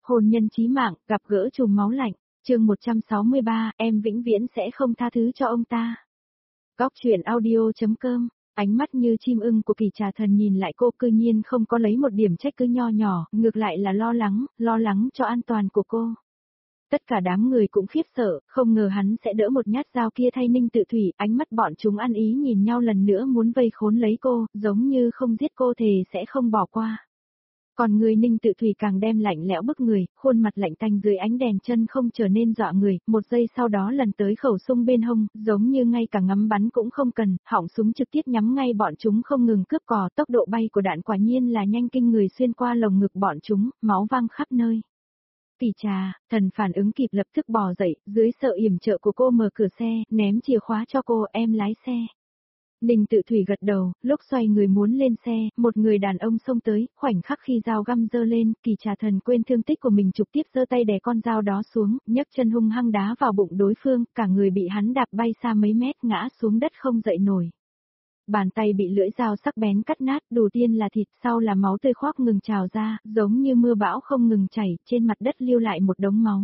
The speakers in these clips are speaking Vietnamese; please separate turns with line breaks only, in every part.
Hôn nhân chí mạng, gặp gỡ trùm máu lạnh, chương 163, em vĩnh viễn sẽ không tha thứ cho ông ta. Góc truyện audio.com, ánh mắt như chim ưng của Kỳ Trà Thần nhìn lại cô, cư nhiên không có lấy một điểm trách cứ nho nhỏ, ngược lại là lo lắng cho an toàn của cô. Tất cả đám người cũng khiếp sợ, không ngờ hắn sẽ đỡ một nhát dao kia thay Ninh Tự Thủy, ánh mắt bọn chúng ăn ý nhìn nhau lần nữa muốn vây khốn lấy cô, giống như không giết cô thề sẽ không bỏ qua. Còn người Ninh Tự Thủy càng đem lạnh lẽo bức người, khuôn mặt lạnh tanh dưới ánh đèn chân không trở nên dọa người, một giây sau đó lần tới khẩu súng bên hông, giống như ngay cả ngắm bắn cũng không cần, họng súng trực tiếp nhắm ngay bọn chúng không ngừng cướp cò, tốc độ bay của đạn quả nhiên là nhanh kinh người xuyên qua lồng ngực bọn chúng, máu văng khắp nơi. Kỳ Trà Thần phản ứng kịp lập tức bò dậy, dưới sợ yểm trợ của cô mở cửa xe, ném chìa khóa cho cô, em lái xe. Ninh Tự Thủy gật đầu, lúc xoay người muốn lên xe, một người đàn ông xông tới, khoảnh khắc khi dao găm giơ lên, Kỳ Trà Thần quên thương tích của mình trực tiếp giơ tay đè con dao đó xuống, nhấc chân hung hăng đá vào bụng đối phương, cả người bị hắn đạp bay xa mấy mét ngã xuống đất không dậy nổi. Bàn tay bị lưỡi dao sắc bén cắt nát, đầu tiên là thịt, sau là máu tươi khoác ngừng trào ra, giống như mưa bão không ngừng chảy, trên mặt đất lưu lại một đống máu.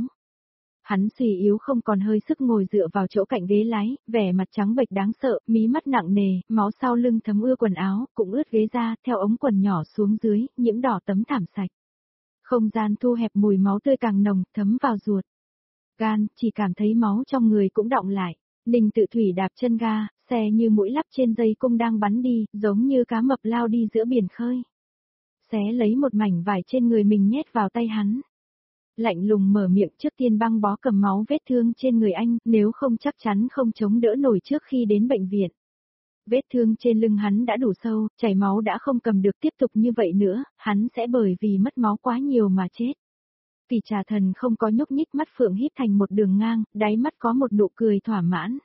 Hắn suy yếu không còn hơi sức ngồi dựa vào chỗ cạnh ghế lái, vẻ mặt trắng bệch đáng sợ, mí mắt nặng nề, máu sau lưng thấm ưa quần áo, cũng ướt ghế da, theo ống quần nhỏ xuống dưới, nhiễm đỏ tấm thảm sạch. Không gian thu hẹp, mùi máu tươi càng nồng, thấm vào ruột. Gan, chỉ cảm thấy máu trong người cũng đọng lại. Ninh Tự Thủy đạp chân ga, xe như mũi lắp trên dây cung đang bắn đi, giống như cá mập lao đi giữa biển khơi. Xé lấy một mảnh vải trên người mình nhét vào tay hắn. Lạnh lùng mở miệng, trước tiên băng bó cầm máu vết thương trên người anh, nếu không chắc chắn không chống đỡ nổi trước khi đến bệnh viện. Vết thương trên lưng hắn đã đủ sâu, chảy máu đã không cầm được, tiếp tục như vậy nữa, hắn sẽ bởi vì mất máu quá nhiều mà chết. Kỳ Trà Thần không có nhúc nhích, mắt phượng híp thành một đường ngang, đáy mắt có một nụ cười thỏa mãn.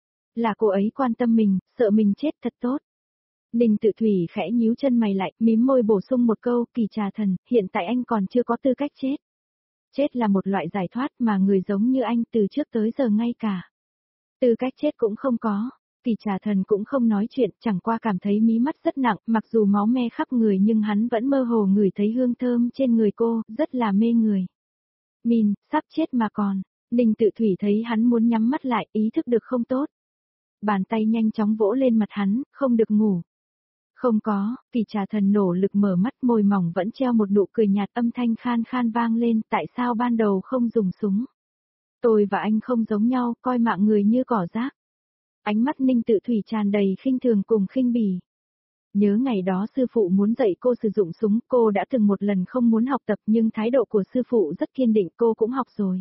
Là cô ấy quan tâm mình, sợ mình chết thật tốt. Ninh Tự Thủy khẽ nhíu chân mày lại, mím môi bổ sung một câu, Kỳ Trà Thần, hiện tại anh còn chưa có tư cách chết. Chết là một loại giải thoát mà người giống như anh từ trước tới giờ ngay cả tư cách chết cũng không có. Kỳ Trà Thần cũng không nói chuyện, chẳng qua cảm thấy mí mắt rất nặng, mặc dù máu me khắp người nhưng hắn vẫn mơ hồ ngửi thấy hương thơm trên người cô, rất là mê người. Min, sắp chết mà còn. Ninh Tự Thủy thấy hắn muốn nhắm mắt lại, ý thức được không tốt. Bàn tay nhanh chóng vỗ lên mặt hắn, không được ngủ. Không có, Kỳ Trà Thần nỗ lực mở mắt, môi mỏng vẫn treo một nụ cười nhạt, âm thanh khan khan vang lên, tại sao ban đầu không dùng súng? Tôi và anh không giống nhau, coi mạng người như cỏ rác. Ánh mắt Ninh Tự Thủy tràn đầy khinh thường cùng khinh bỉ. Nhớ ngày đó sư phụ muốn dạy cô sử dụng súng, cô đã từng một lần không muốn học tập nhưng thái độ của sư phụ rất kiên định, cô cũng học rồi.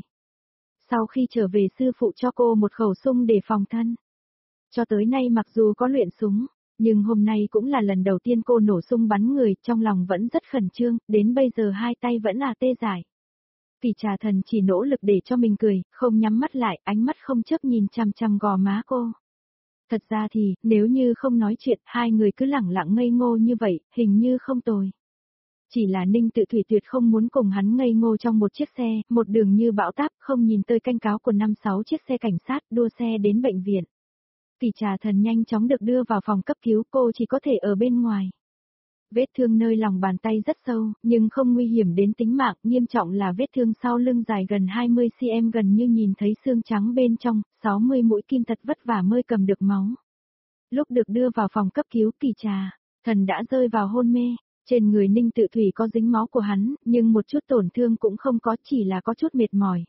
Sau khi trở về sư phụ cho cô một khẩu súng để phòng thân. Cho tới nay mặc dù có luyện súng, nhưng hôm nay cũng là lần đầu tiên cô nổ súng bắn người, trong lòng vẫn rất khẩn trương, đến bây giờ hai tay vẫn là tê dại. Kỳ Trà Thần chỉ nỗ lực để cho mình cười, không nhắm mắt lại, ánh mắt không chớp nhìn chằm chằm gò má cô. Thật ra thì, nếu như không nói chuyện, hai người cứ lẳng lặng ngây ngô như vậy, hình như không tồi. Chỉ là Ninh Tự Thủy tuyệt không muốn cùng hắn ngây ngô trong một chiếc xe, một đường như bão táp, không nhìn tới canh cáo của 5-6 chiếc xe cảnh sát, đua xe đến bệnh viện. Kỳ Trà Thần nhanh chóng được đưa vào phòng cấp cứu, cô chỉ có thể ở bên ngoài. Vết thương nơi lòng bàn tay rất sâu, nhưng không nguy hiểm đến tính mạng, nghiêm trọng là vết thương sau lưng dài gần 20cm, gần như nhìn thấy xương trắng bên trong, 60 mũi kim thật vất vả mới cầm được máu. Lúc được đưa vào phòng cấp cứu, Kỳ Trà Thần đã rơi vào hôn mê, trên người Ninh Tự Thủy có dính máu của hắn, nhưng một chút tổn thương cũng không có, chỉ là có chút mệt mỏi.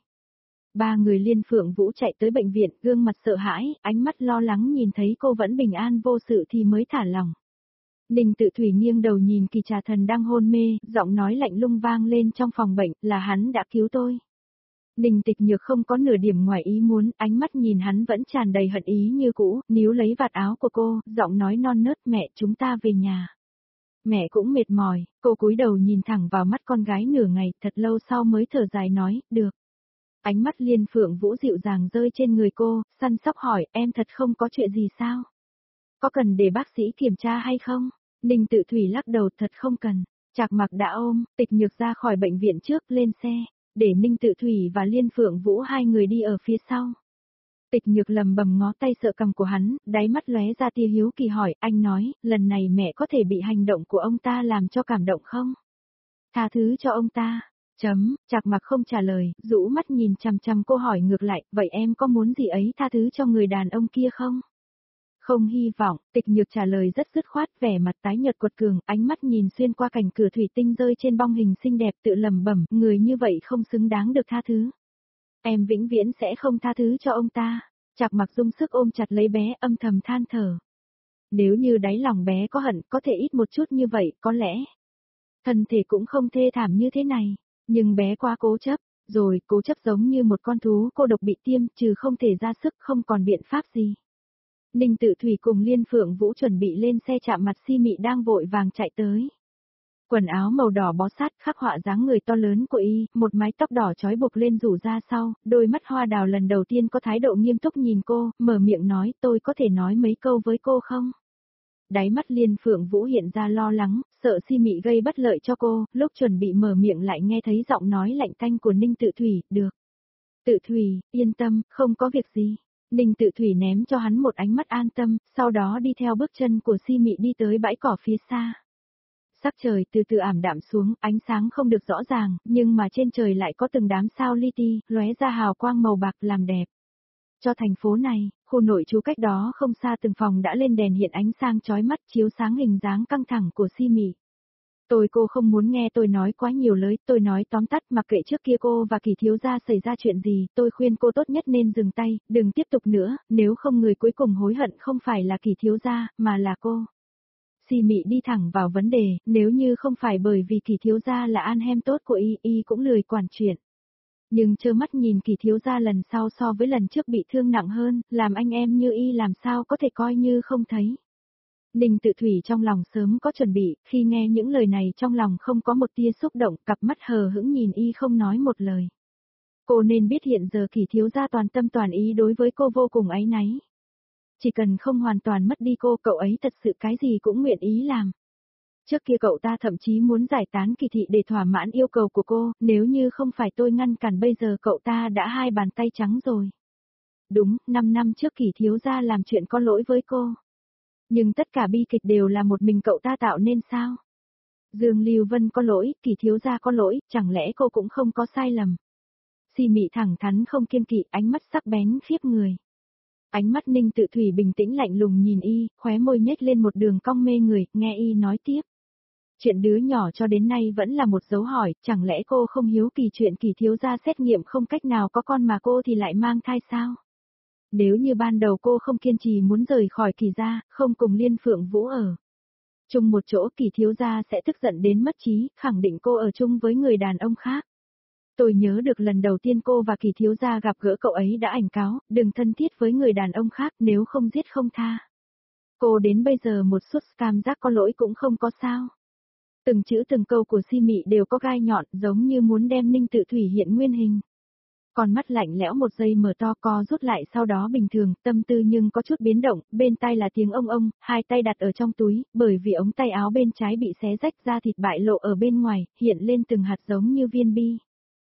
Ba người Liên Phượng Vũ chạy tới bệnh viện, gương mặt sợ hãi, ánh mắt lo lắng nhìn thấy cô vẫn bình an vô sự thì mới thả lòng. Ninh Tự Thủy nghiêng đầu nhìn Kỳ Trà Thần đang hôn mê, giọng nói lạnh lùng vang lên trong phòng bệnh, là hắn đã cứu tôi. Ninh Tịch Nhược không có nửa điểm ngoài ý muốn, ánh mắt nhìn hắn vẫn tràn đầy hận ý như cũ, níu lấy vạt áo của cô, giọng nói non nớt, mẹ chúng ta về nhà. Mẹ cũng mệt mỏi, cô cúi đầu nhìn thẳng vào mắt con gái nửa ngày, thật lâu sau mới thở dài nói, được. Ánh mắt Liên Phượng Vũ dịu dàng rơi trên người cô, săn sóc hỏi, em thật không có chuyện gì sao? Có cần để bác sĩ kiểm tra hay không? Ninh Tự Thủy lắc đầu, thật không cần. Trạc Mặc đã ôm Tịch Nhược ra khỏi bệnh viện trước, lên xe, để Ninh Tự Thủy và Liên Phượng Vũ hai người đi ở phía sau. Tịch Nhược lầm bầm ngó tay sợ cằm của hắn, đáy mắt lóe ra tia hiếu kỳ hỏi, anh nói, lần này mẹ có thể bị hành động của ông ta làm cho cảm động không? Tha thứ cho ông ta. Trạc Mặc không trả lời, rũ mắt nhìn chằm chằm cô hỏi ngược lại, vậy em có muốn gì ấy tha thứ cho người đàn ông kia không? Không hy vọng, Tịch Nhược trả lời rất dứt khoát, vẻ mặt tái nhợt quật cường, ánh mắt nhìn xuyên qua cảnh cửa thủy tinh rơi trên bong hình xinh đẹp, tự lẩm bẩm, người như vậy không xứng đáng được tha thứ. Em vĩnh viễn sẽ không tha thứ cho ông ta. Trạc Mặc dùng sức ôm chặt lấy bé, âm thầm than thở. Nếu như đáy lòng bé có hận, có thể ít một chút như vậy, có lẽ thân thể cũng không thê thảm như thế này. Nhưng bé quá cố chấp, rồi cố chấp giống như một con thú cô độc bị tiêm, trừ không thể ra sức không còn biện pháp gì. Ninh Tự Thủy cùng Liên Phượng Vũ chuẩn bị lên xe chạm mặt Si Mị đang vội vàng chạy tới. Quần áo màu đỏ bó sát khắc họa dáng người to lớn của y, một mái tóc đỏ trói buộc lên rủ ra sau, đôi mắt hoa đào lần đầu tiên có thái độ nghiêm túc nhìn cô, mở miệng nói tôi có thể nói mấy câu với cô không? Đáy mắt Liên Phượng Vũ hiện ra lo lắng, sợ Si Mị gây bất lợi cho cô, lúc chuẩn bị mở miệng lại nghe thấy giọng nói lạnh tanh của Ninh Tự Thủy, được. Tự Thủy, yên tâm, không có việc gì. Ninh Tự Thủy ném cho hắn một ánh mắt an tâm, sau đó đi theo bước chân của Si Mị đi tới bãi cỏ phía xa. Sắc trời từ từ ảm đạm xuống, ánh sáng không được rõ ràng, nhưng mà trên trời lại có từng đám sao li ti, lóe ra hào quang màu bạc làm đẹp. Cho thành phố này, khu nội trú cách đó không xa từng phòng đã lên đèn hiện ánh sáng chói mắt chiếu sáng hình dáng căng thẳng của Si Mị. Cô không muốn nghe tôi nói quá nhiều lời, tôi nói tóm tắt mặc kệ trước kia cô và Kỳ thiếu gia xảy ra chuyện gì, tôi khuyên cô tốt nhất nên dừng tay, đừng tiếp tục nữa, nếu không người cuối cùng hối hận không phải là Kỳ thiếu gia, mà là cô. Si Mị đi thẳng vào vấn đề, nếu như không phải bởi vì Kỳ thiếu gia là an hem tốt của y cũng lười quản chuyện. Nhưng trơ mắt nhìn Kỳ thiếu gia lần sau so với lần trước bị thương nặng hơn, làm anh em như y làm sao có thể coi như không thấy. Ninh Tự Thủy trong lòng sớm có chuẩn bị, khi nghe những lời này trong lòng không có một tia xúc động, cặp mắt hờ hững nhìn y không nói một lời. Cô nên biết hiện giờ Kỳ thiếu gia toàn tâm toàn ý đối với cô vô cùng áy náy. Chỉ cần không hoàn toàn mất đi cô, cậu ấy thật sự cái gì cũng nguyện ý làm. Trước kia cậu ta thậm chí muốn giải tán Kỳ thị để thỏa mãn yêu cầu của cô, nếu như không phải tôi ngăn cản bây giờ cậu ta đã hai bàn tay trắng rồi. Đúng, 5 năm trước Kỳ thiếu gia làm chuyện có lỗi với cô. Nhưng tất cả bi kịch đều là một mình cậu ta tạo nên sao? Dương Lưu Vân có lỗi, Kỳ thiếu gia có lỗi, chẳng lẽ cô cũng không có sai lầm? Si Mị thẳng thắn không kiêng kỵ, ánh mắt sắc bén khiếp người. Ánh mắt Ninh Tự Thủy bình tĩnh lạnh lùng nhìn y, khóe môi nhếch lên một đường cong mê người, nghe y nói tiếp. Chuyện đứa nhỏ cho đến nay vẫn là một dấu hỏi, chẳng lẽ cô không hiếu kỳ chuyện Kỳ thiếu gia xét nghiệm không cách nào có con mà cô thì lại mang thai sao? Nếu như ban đầu cô không kiên trì muốn rời khỏi Kỳ gia, không cùng Liên Phượng Vũ ở chung một chỗ, Kỳ thiếu gia sẽ tức giận đến mất trí, khẳng định cô ở chung với người đàn ông khác. Tôi nhớ được lần đầu tiên cô và Kỳ thiếu gia gặp gỡ cậu ấy đã ảnh cáo, đừng thân thiết với người đàn ông khác, nếu không giết không tha. Cô đến bây giờ một chút cảm giác có lỗi cũng không có sao. Từng chữ từng câu của Si Mị đều có gai nhọn, giống như muốn đem Ninh Tự Thủy hiện nguyên hình. Con mắt lạnh lẽo một giây mở to co rút lại sau đó bình thường, tâm tư nhưng có chút biến động, bên tai là tiếng ông, hai tay đặt ở trong túi, bởi vì ống tay áo bên trái bị xé rách ra thịt bại lộ ở bên ngoài, hiện lên từng hạt giống như viên bi.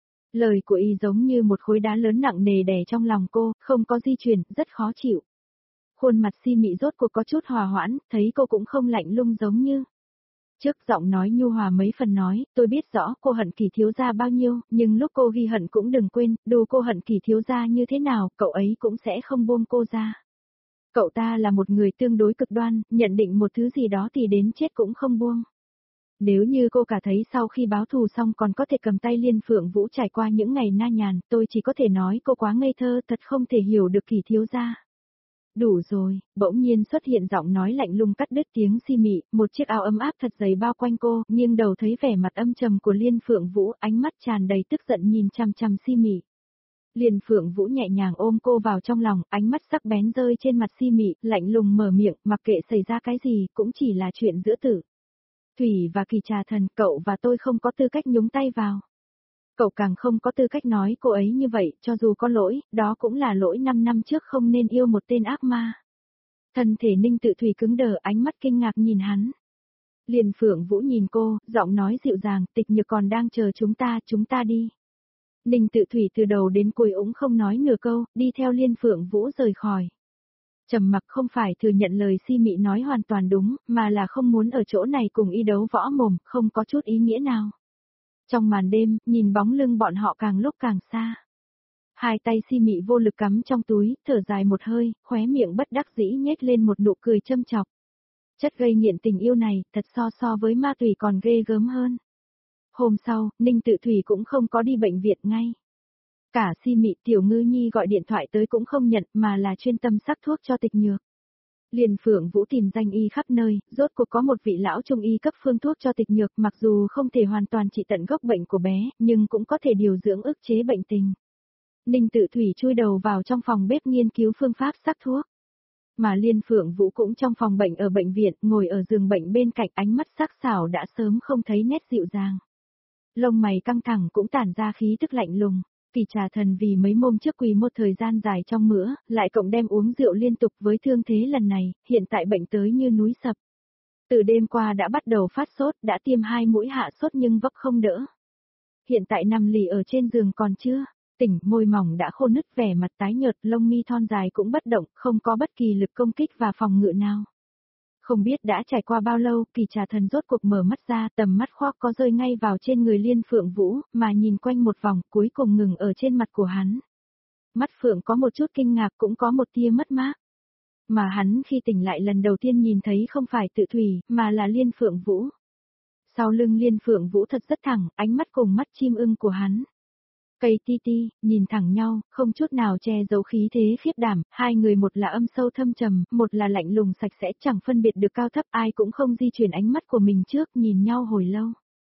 Lời của y giống như một khối đá lớn nặng nề đè trong lòng cô, không có di chuyển, rất khó chịu. Khuôn mặt Si Mị rốt cuộc có chút hòa hoãn, thấy cô cũng không lạnh lùng giống như trước, giọng nói nhu hòa mấy phần nói, tôi biết rõ cô hận Kỳ thiếu gia bao nhiêu, nhưng lúc cô ghi hận cũng đừng quên, dù cô hận Kỳ thiếu gia như thế nào, cậu ấy cũng sẽ không buông cô ra. Cậu ta là một người tương đối cực đoan, nhận định một thứ gì đó thì đến chết cũng không buông. Nếu như cô cả thấy sau khi báo thù xong còn có thể cầm tay Liên Phượng Vũ trải qua những ngày na nhàn, tôi chỉ có thể nói cô quá ngây thơ, thật không thể hiểu được Kỳ thiếu gia. Đủ rồi, bỗng nhiên xuất hiện giọng nói lạnh lùng cắt đứt tiếng Si Mị, một chiếc áo ấm áp thật dày bao quanh cô, nhưng đầu thấy vẻ mặt âm trầm của Liên Phượng Vũ, ánh mắt tràn đầy tức giận nhìn chằm chằm Si Mị. Liên Phượng Vũ nhẹ nhàng ôm cô vào trong lòng, ánh mắt sắc bén rơi trên mặt Si Mị, lạnh lùng mở miệng, mặc kệ xảy ra cái gì, cũng chỉ là chuyện giữa tử Thủy và Kỳ Trà Thần, cậu và tôi không có tư cách nhúng tay vào. Cậu càng không có tư cách nói cô ấy như vậy, cho dù có lỗi, đó cũng là lỗi 5 năm trước không nên yêu một tên ác ma. Thân thể Ninh Tự Thủy cứng đờ, ánh mắt kinh ngạc nhìn hắn. Liên Phượng Vũ nhìn cô, giọng nói dịu dàng, Tịch Nhược còn đang chờ chúng ta đi. Ninh Tự Thủy từ đầu đến cuối cũng không nói nửa câu, đi theo Liên Phượng Vũ rời khỏi. Trầm mặc không phải thừa nhận lời Si Mị nói hoàn toàn đúng, mà là không muốn ở chỗ này cùng y đấu võ mồm, không có chút ý nghĩa nào. Trong màn đêm, nhìn bóng lưng bọn họ càng lúc càng xa. Hai tay si mị vô lực cắm trong túi, thở dài một hơi, khóe miệng bất đắc dĩ nhếch lên một nụ cười châm chọc. Chất gây nghiện tình yêu này, thật so với ma túy còn ghê gớm hơn. Hôm sau, Ninh Tự Thủy cũng không có đi bệnh viện ngay. Cả si mị Tiểu Ngư Nhi gọi điện thoại tới cũng không nhận mà là chuyên tâm sắc thuốc cho Tịch Nhược. Liên Phượng Vũ tìm danh y khắp nơi, rốt cuộc có một vị lão trung y cấp phương thuốc cho Tịch Nhược, mặc dù không thể hoàn toàn trị tận gốc bệnh của bé, nhưng cũng có thể điều dưỡng ức chế bệnh tình. Ninh Tự Thủy chui đầu vào trong phòng bếp nghiên cứu phương pháp sắc thuốc. Mà Liên Phượng Vũ cũng trong phòng bệnh ở bệnh viện, ngồi ở giường bệnh bên cạnh, ánh mắt sắc sảo đã sớm không thấy nét dịu dàng. Lông mày căng thẳng cũng tản ra khí tức lạnh lùng. Kỳ Trà Thần vì mấy hôm trước quỳ một thời gian dài trong mữa, lại cộng đem uống rượu liên tục với thương thế lần này, hiện tại bệnh tới như núi sập. Từ đêm qua đã bắt đầu phát sốt, đã tiêm 2 mũi hạ sốt nhưng vấp không đỡ. Hiện tại nằm lì ở trên giường còn chưa tỉnh, môi mỏng đã khô nứt, vẻ mặt tái nhợt, lông mi thon dài cũng bất động, không có bất kỳ lực công kích và phòng ngự nào. Không biết đã trải qua bao lâu, Kỳ Trà Thần rốt cuộc mở mắt ra, tầm mắt khoác có rơi ngay vào trên người Liên Phượng Vũ, mà nhìn quanh một vòng, cuối cùng ngừng ở trên mặt của hắn. Mắt Phượng có một chút kinh ngạc, cũng có một tia mất mát. Mà hắn khi tỉnh lại lần đầu tiên nhìn thấy không phải Tự Thủy, mà là Liên Phượng Vũ. Sau lưng Liên Phượng Vũ thật rất thẳng, ánh mắt cùng mắt chim ưng của hắn. Cây ti ti, nhìn thẳng nhau, không chút nào che giấu khí thế khiếp đảm, hai người một là âm sâu thâm trầm, một là lạnh lùng sạch sẽ, chẳng phân biệt được cao thấp, ai cũng không di chuyển ánh mắt của mình trước, nhìn nhau hồi lâu.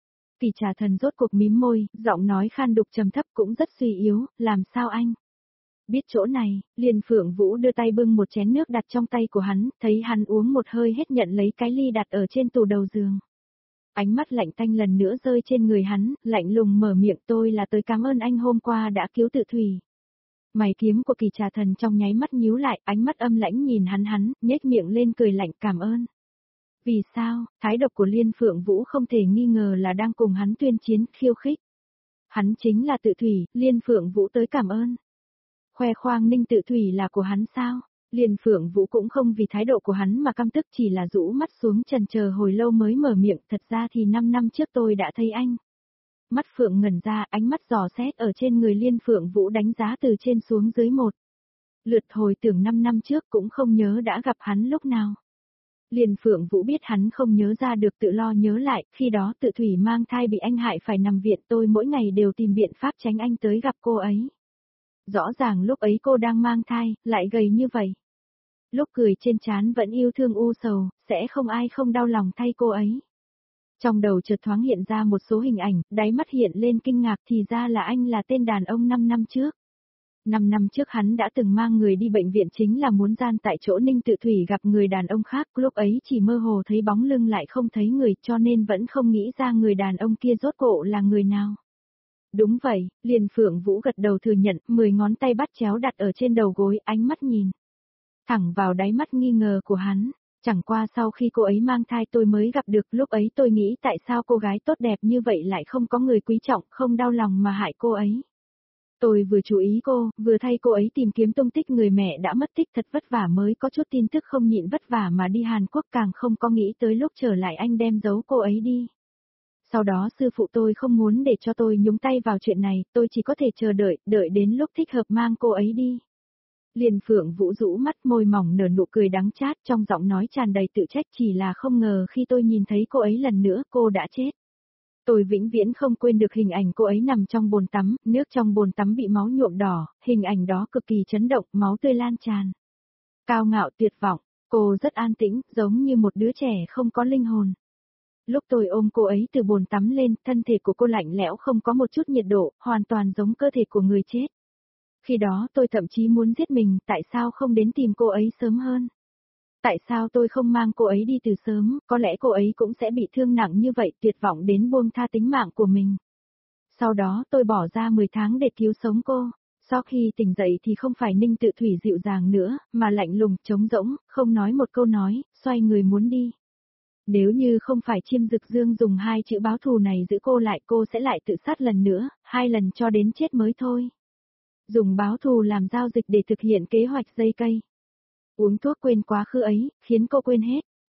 Kỳ Trà Thần rốt cuộc mím môi, giọng nói khan đục trầm thấp cũng rất suy yếu, làm sao anh? Biết chỗ này, Liên Phượng Vũ đưa tay bưng một chén nước đặt trong tay của hắn, thấy hắn uống một hơi hết nhận lấy cái ly đặt ở trên tủ đầu giường. Ánh mắt lạnh tanh lần nữa rơi trên người hắn, lạnh lùng mở miệng, tôi là tới cảm ơn anh hôm qua đã cứu Tự Thủy. Mày kiếm của Kỳ Trà Thần trong nháy mắt nhíu lại, ánh mắt âm lãnh nhìn hắn, nhếch miệng lên cười lạnh, cảm ơn. Vì sao? Thái độ của Liên Phượng Vũ không thể nghi ngờ là đang cùng hắn tuyên chiến, khiêu khích. Hắn chính là Tự Thủy, Liên Phượng Vũ tới cảm ơn. Khoe khoang Ninh Tự Thủy là của hắn sao? Liên Phượng Vũ cũng không vì thái độ của hắn mà căm tức, chỉ là rũ mắt xuống trần chờ hồi lâu mới mở miệng, thật ra thì 5 năm trước tôi đã thấy anh. Mắt Phượng ngẩn ra, ánh mắt dò xét ở trên người Liên Phượng Vũ đánh giá từ trên xuống dưới một. Lượt hồi tưởng 5 năm trước cũng không nhớ đã gặp hắn lúc nào. Liên Phượng Vũ biết hắn không nhớ ra được, tự lo nhớ lại, khi đó Tự Thủy mang thai bị anh hại phải nằm viện, tôi mỗi ngày đều tìm biện pháp tránh anh tới gặp cô ấy. Rõ ràng lúc ấy cô đang mang thai, lại gầy như vậy. Lúc cười trên trán vẫn yêu thương u sầu, sẽ không ai không đau lòng thay cô ấy. Trong đầu chợt thoáng hiện ra một số hình ảnh, đáy mắt hiện lên kinh ngạc, thì ra là anh là tên đàn ông 5 năm trước. 5 năm trước hắn đã từng mang người đi bệnh viện chính là muốn gian tại chỗ Ninh Tự Thủy gặp người đàn ông khác, lúc ấy chỉ mơ hồ thấy bóng lưng lại không thấy người, cho nên vẫn không nghĩ ra người đàn ông kia rốt cuộc là người nào. Đúng vậy, Liên Phượng Vũ gật đầu thừa nhận, 10 ngón tay bắt chéo đặt ở trên đầu gối, ánh mắt nhìn thẳng vào đáy mắt nghi ngờ của hắn. Chẳng qua sau khi cô ấy mang thai tôi mới gặp được, lúc ấy tôi nghĩ tại sao cô gái tốt đẹp như vậy lại không có người quý trọng, không đau lòng mà hại cô ấy. Tôi vừa chú ý cô, vừa thay cô ấy tìm kiếm tung tích người mẹ đã mất tích, thật vất vả mới có chút tin tức, không nhịn vất vả mà đi Hàn Quốc, càng không có nghĩ tới lúc trở lại anh đem giấu cô ấy đi. Sau đó sư phụ tôi không muốn để cho tôi nhúng tay vào chuyện này, tôi chỉ có thể chờ đợi, đợi đến lúc thích hợp mang cô ấy đi. Liên Phượng Vũ rũ mắt, môi mỏng nở nụ cười đắng chát, trong giọng nói tràn đầy tự trách, chỉ là không ngờ khi tôi nhìn thấy cô ấy lần nữa, cô đã chết. Tôi vĩnh viễn không quên được hình ảnh cô ấy nằm trong bồn tắm, nước trong bồn tắm bị máu nhuộm đỏ, hình ảnh đó cực kỳ chấn động, máu tươi lan tràn. Cao ngạo tuyệt vọng, cô rất an tĩnh, giống như một đứa trẻ không có linh hồn. Lúc tôi ôm cô ấy từ bồn tắm lên, thân thể của cô lạnh lẽo không có một chút nhiệt độ, hoàn toàn giống cơ thể của người chết. Khi đó tôi thậm chí muốn giết mình, tại sao không đến tìm cô ấy sớm hơn? Tại sao tôi không mang cô ấy đi từ sớm, có lẽ cô ấy cũng sẽ bị thương nặng như vậy, tuyệt vọng đến buông tha tính mạng của mình. Sau đó tôi bỏ ra 10 tháng để cứu sống cô. Sau khi tỉnh dậy thì không phải Ninh Tự Thủy dịu dàng nữa, mà lạnh lùng, trống rỗng, không nói một câu nói, xoay người muốn đi. Nếu như không phải Chiêm Dực Dương dùng 2 chữ báo thù này giữ cô lại, cô sẽ lại tự sát lần nữa, 2 lần cho đến chết mới thôi. Dùng báo thù làm giao dịch để thực hiện kế hoạch dây cây. Uống thuốc quên quá khứ ấy, khiến cô quên hết.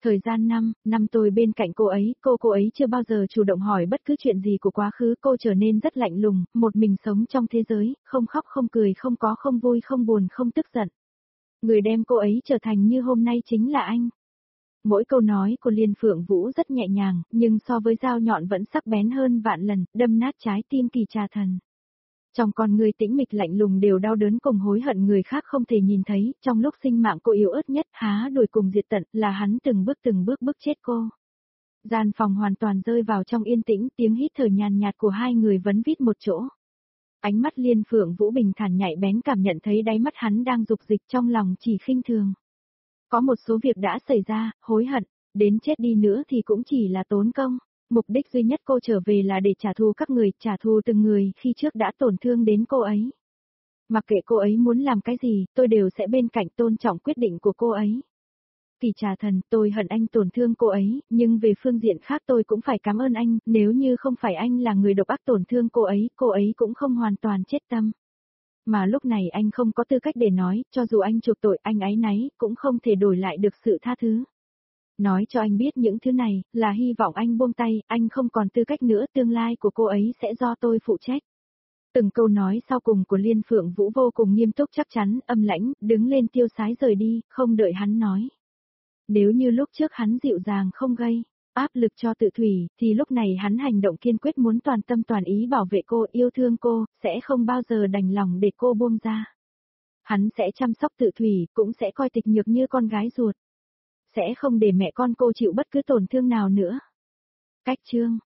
Thời gian năm tôi bên cạnh cô ấy chưa bao giờ chủ động hỏi bất cứ chuyện gì của quá khứ, cô trở nên rất lạnh lùng, một mình sống trong thế giới, không khóc không cười, không có không vui không buồn không tức giận. Người đem cô ấy trở thành như hôm nay chính là anh. Mỗi câu nói của Liên Phượng Vũ rất nhẹ nhàng, nhưng so với dao nhọn vẫn sắc bén hơn vạn lần, đâm nát trái tim Kỳ Trà Thần. Trong con người tĩnh mịch lạnh lùng đều đau đớn cùng hối hận người khác không thể nhìn thấy, trong lúc sinh mạng cô yếu ớt nhất, há đuổi cùng diệt tận, là hắn từng bước bức chết cô. Gian phòng hoàn toàn rơi vào trong yên tĩnh, tiếng hít thở nhàn nhạt của hai người vấn vít một chỗ. Ánh mắt Liên Phượng Vũ bình thản nhạy bén cảm nhận thấy đáy mắt hắn đang dục dịch, trong lòng chỉ khinh thường. Có một số việc đã xảy ra, hối hận, đến chết đi nữa thì cũng chỉ là tốn công. Mục đích duy nhất cô trở về là để trả thù các người, trả thù từng người khi trước đã tổn thương đến cô ấy. Mặc kệ cô ấy muốn làm cái gì, tôi đều sẽ bên cạnh tôn trọng quyết định của cô ấy. Kỳ Trà Thần, tôi hận anh tổn thương cô ấy, nhưng về phương diện khác tôi cũng phải cảm ơn anh, nếu như không phải anh là người độc ác tổn thương cô ấy cũng không hoàn toàn chết tâm. Mà lúc này anh không có tư cách để nói, cho dù anh chuộc tội, anh áy náy, cũng không thể đổi lại được sự tha thứ. Nói cho anh biết những thứ này, là hy vọng anh buông tay, anh không còn tư cách nữa, tương lai của cô ấy sẽ do tôi phụ trách. Từng câu nói sau cùng của Liên Phượng Vũ vô cùng nghiêm túc chắc chắn, âm lãnh, đứng lên tiêu sái rời đi, không đợi hắn nói. Nếu như lúc trước hắn dịu dàng không gây áp lực cho Tự Thủy, thì lúc này hắn hành động kiên quyết muốn toàn tâm toàn ý bảo vệ cô, yêu thương cô, sẽ không bao giờ đành lòng để cô buông ra. Hắn sẽ chăm sóc Tự Thủy, cũng sẽ coi Tịch Nhược như con gái ruột. Sẽ không để mẹ con cô chịu bất cứ tổn thương nào nữa. Cách chương